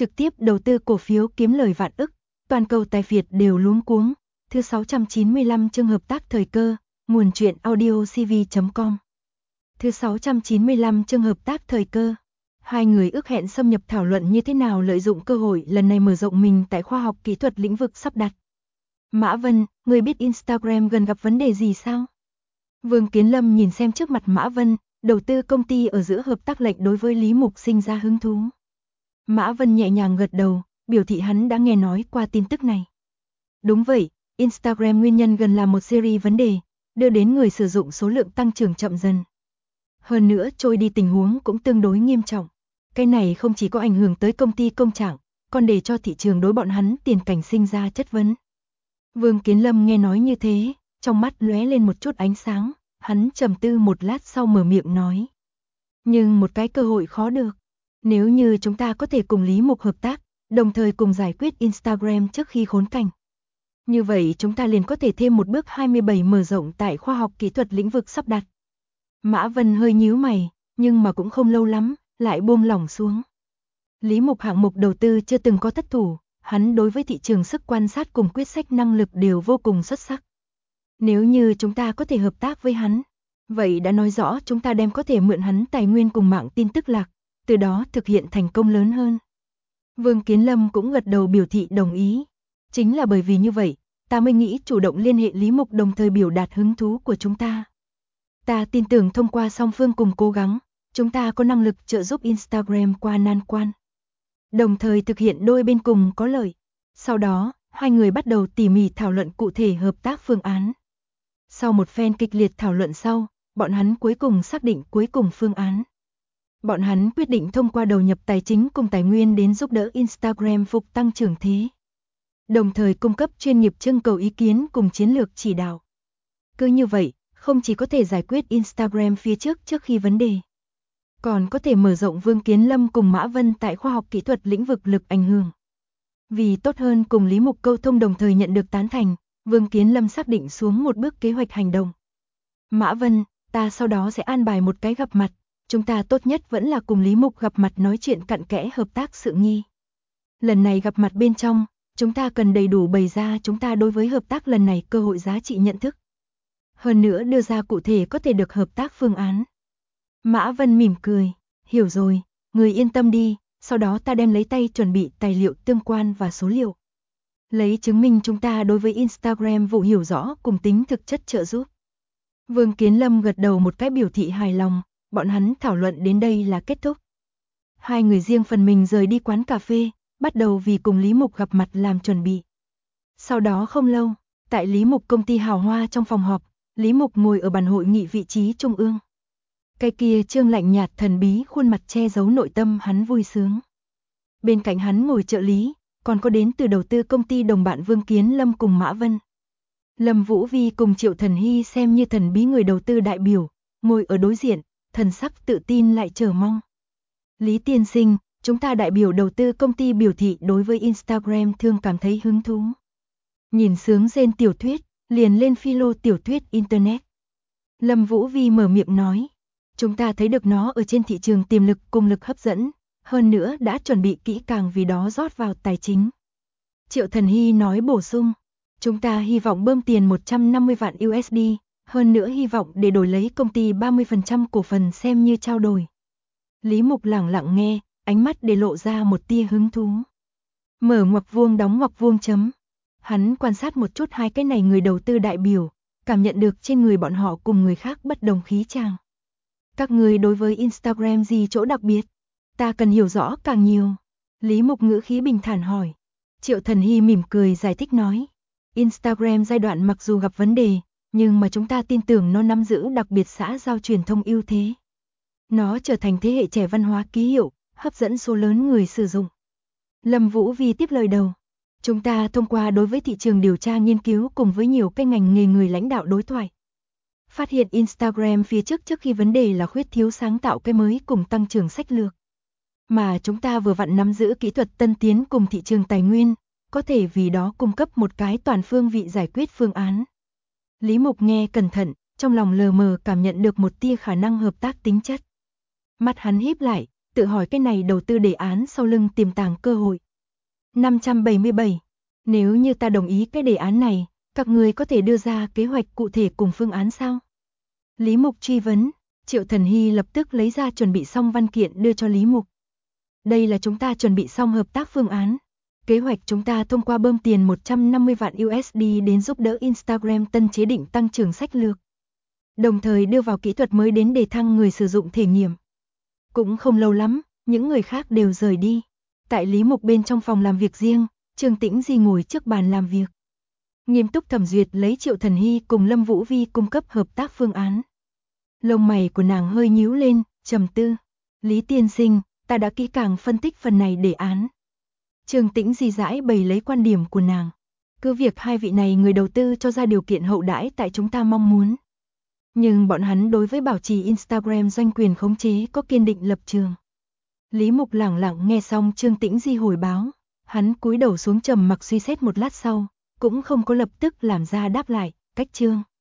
trực tiếp đầu tư cổ phiếu kiếm lời vạn ức, toàn cầu tài phiệt đều luống cuống. Thứ 695 chương hợp tác thời cơ, nguồn truyện audio cv.com. Thứ 695 chương hợp tác thời cơ. Hai người ước hẹn xâm nhập thảo luận như thế nào lợi dụng cơ hội lần này mở rộng mình tại khoa học kỹ thuật lĩnh vực sắp đặt. Mã Vân, người biết Instagram gần gặp vấn đề gì sao? Vương Kiến Lâm nhìn xem trước mặt Mã Vân, đầu tư công ty ở giữa hợp tác lệnh đối với Lý Mục sinh ra hứng thú. Mã Vân nhẹ nhàng gật đầu, biểu thị hắn đã nghe nói qua tin tức này. Đúng vậy, Instagram nguyên nhân gần là một series vấn đề, đưa đến người sử dụng số lượng tăng trưởng chậm dần. Hơn nữa trôi đi tình huống cũng tương đối nghiêm trọng. Cái này không chỉ có ảnh hưởng tới công ty công trạng, còn để cho thị trường đối bọn hắn tiền cảnh sinh ra chất vấn. Vương Kiến Lâm nghe nói như thế, trong mắt lóe lên một chút ánh sáng, hắn trầm tư một lát sau mở miệng nói. Nhưng một cái cơ hội khó được. Nếu như chúng ta có thể cùng Lý Mục hợp tác, đồng thời cùng giải quyết Instagram trước khi khốn cảnh. Như vậy chúng ta liền có thể thêm một bước 27 mở rộng tại khoa học kỹ thuật lĩnh vực sắp đặt. Mã Vân hơi nhíu mày, nhưng mà cũng không lâu lắm, lại buông lỏng xuống. Lý Mục hạng mục đầu tư chưa từng có thất thủ, hắn đối với thị trường sức quan sát cùng quyết sách năng lực đều vô cùng xuất sắc. Nếu như chúng ta có thể hợp tác với hắn, vậy đã nói rõ chúng ta đem có thể mượn hắn tài nguyên cùng mạng tin tức lạc, từ đó thực hiện thành công lớn hơn. Vương Kiến Lâm cũng gật đầu biểu thị đồng ý. Chính là bởi vì như vậy, ta mới nghĩ chủ động liên hệ Lý Mục đồng thời biểu đạt hứng thú của chúng ta. Ta tin tưởng thông qua song phương cùng cố gắng, chúng ta có năng lực trợ giúp Instagram qua nan quan. Đồng thời thực hiện đôi bên cùng có lợi. Sau đó, hai người bắt đầu tỉ mỉ thảo luận cụ thể hợp tác phương án. Sau một phen kịch liệt thảo luận sau, bọn hắn cuối cùng xác định cuối cùng phương án. Bọn hắn quyết định thông qua đầu nhập tài chính cùng tài nguyên đến giúp đỡ Instagram phục tăng trưởng thế. Đồng thời cung cấp chuyên nghiệp trưng cầu ý kiến cùng chiến lược chỉ đạo. Cứ như vậy, không chỉ có thể giải quyết Instagram phía trước khi vấn đề, còn có thể mở rộng Vương Kiến Lâm cùng Mã Vân tại khoa học kỹ thuật lĩnh vực lực ảnh hưởng. Vì tốt hơn cùng Lý Mục câu thông đồng thời nhận được tán thành, Vương Kiến Lâm xác định xuống một bước kế hoạch hành động. Mã Vân, ta sau đó sẽ an bài một cái gặp mặt, chúng ta tốt nhất vẫn là cùng Lý Mục gặp mặt nói chuyện cặn kẽ hợp tác sự nghi. Lần này gặp mặt bên trong, chúng ta cần đầy đủ bày ra chúng ta đối với hợp tác lần này cơ hội giá trị nhận thức. Hơn nữa đưa ra cụ thể có thể được hợp tác phương án. Mã Vân mỉm cười, hiểu rồi, người yên tâm đi, sau đó ta đem lấy tay chuẩn bị tài liệu tương quan và số liệu. Lấy chứng minh chúng ta đối với Instagram vụ hiểu rõ cùng tính thực chất trợ giúp. Vương Kiến Lâm gật đầu một cái biểu thị hài lòng, bọn hắn thảo luận đến đây là kết thúc. Hai người riêng phần mình rời đi quán cà phê, bắt đầu vì cùng Lý Mục gặp mặt làm chuẩn bị. Sau đó không lâu, tại Lý Mục công ty hào hoa trong phòng họp, Lý Mục ngồi ở bàn hội nghị vị trí trung ương. Cái kia trương lạnh nhạt thần bí khuôn mặt che giấu nội tâm hắn vui sướng. Bên cạnh hắn ngồi trợ lý, còn có đến từ đầu tư công ty đồng bạn Vương Kiến Lâm cùng Mã Vân. Lâm Vũ Vi cùng Triệu Thần Hy xem như thần bí người đầu tư đại biểu, ngồi ở đối diện, thần sắc tự tin lại chờ mong. Lý tiên sinh, chúng ta đại biểu đầu tư công ty biểu thị đối với Instagram thương cảm thấy hứng thú. Nhìn sướng rên tiểu thuyết, liền lên philo tiểu thuyết Internet. Lâm Vũ Vi mở miệng nói, chúng ta thấy được nó ở trên thị trường tiềm lực cùng lực hấp dẫn, hơn nữa đã chuẩn bị kỹ càng vì đó rót vào tài chính. Triệu Thần Hy nói bổ sung, chúng ta hy vọng bơm tiền 150 vạn USD, hơn nữa hy vọng để đổi lấy công ty 30% cổ phần xem như trao đổi. Lý Mục lẳng lặng nghe, ánh mắt để lộ ra một tia hứng thú. Mở ngoặc vuông đóng ngoặc vuông chấm. Hắn quan sát một chút hai cái này người đầu tư đại biểu, cảm nhận được trên người bọn họ cùng người khác bất đồng khí chàng. Các người đối với Instagram gì chỗ đặc biệt? Ta cần hiểu rõ càng nhiều. Lý Mục ngữ khí bình thản hỏi. Triệu Thần Hy mỉm cười giải thích nói. Instagram giai đoạn mặc dù gặp vấn đề, nhưng mà chúng ta tin tưởng nó nắm giữ đặc biệt xã giao truyền thông ưu thế. Nó trở thành thế hệ trẻ văn hóa ký hiệu, hấp dẫn số lớn người sử dụng. Lâm Vũ Vi tiếp lời đầu. Chúng ta thông qua đối với thị trường điều tra nghiên cứu cùng với nhiều cái ngành nghề người lãnh đạo đối thoại. Phát hiện Instagram phía trước khi vấn đề là khuyết thiếu sáng tạo cái mới cùng tăng trưởng sách lược. Mà chúng ta vừa vặn nắm giữ kỹ thuật tân tiến cùng thị trường tài nguyên, có thể vì đó cung cấp một cái toàn phương vị giải quyết phương án. Lý Mục nghe cẩn thận, trong lòng lờ mờ cảm nhận được một tia khả năng hợp tác tính chất. Mắt hắn híp lại, tự hỏi cái này đầu tư đề án sau lưng tiềm tàng cơ hội. 577. Nếu như ta đồng ý cái đề án này, các người có thể đưa ra kế hoạch cụ thể cùng phương án sao? Lý Mục truy vấn, Triệu Thần Hy lập tức lấy ra chuẩn bị xong văn kiện đưa cho Lý Mục. Đây là chúng ta chuẩn bị xong hợp tác phương án. Kế hoạch chúng ta thông qua bơm tiền 150 vạn USD đến giúp đỡ Instagram tân chế định tăng trưởng sách lược. Đồng thời đưa vào kỹ thuật mới đến để thăng người sử dụng thể nghiệm. Cũng không lâu lắm, những người khác đều rời đi. Tại Lý Mục bên trong phòng làm việc riêng, Trương Tĩnh Di ngồi trước bàn làm việc. Nghiêm túc thẩm duyệt lấy Triệu Thần Hy cùng Lâm Vũ Vi cung cấp hợp tác phương án. Lông mày của nàng hơi nhíu lên, trầm tư. Lý tiên sinh, ta đã kỹ càng phân tích phần này đề án. Trương Tĩnh Di giải bày lấy quan điểm của nàng. Cứ việc hai vị này người đầu tư cho ra điều kiện hậu đãi tại chúng ta mong muốn. Nhưng bọn hắn đối với bảo trì Instagram doanh quyền khống chế có kiên định lập trường. Lý Mục lẳng lặng nghe xong Trương Tĩnh Di hồi báo. Hắn cúi đầu xuống trầm mặc suy xét một lát sau, cũng không có lập tức làm ra đáp lại, cách Trương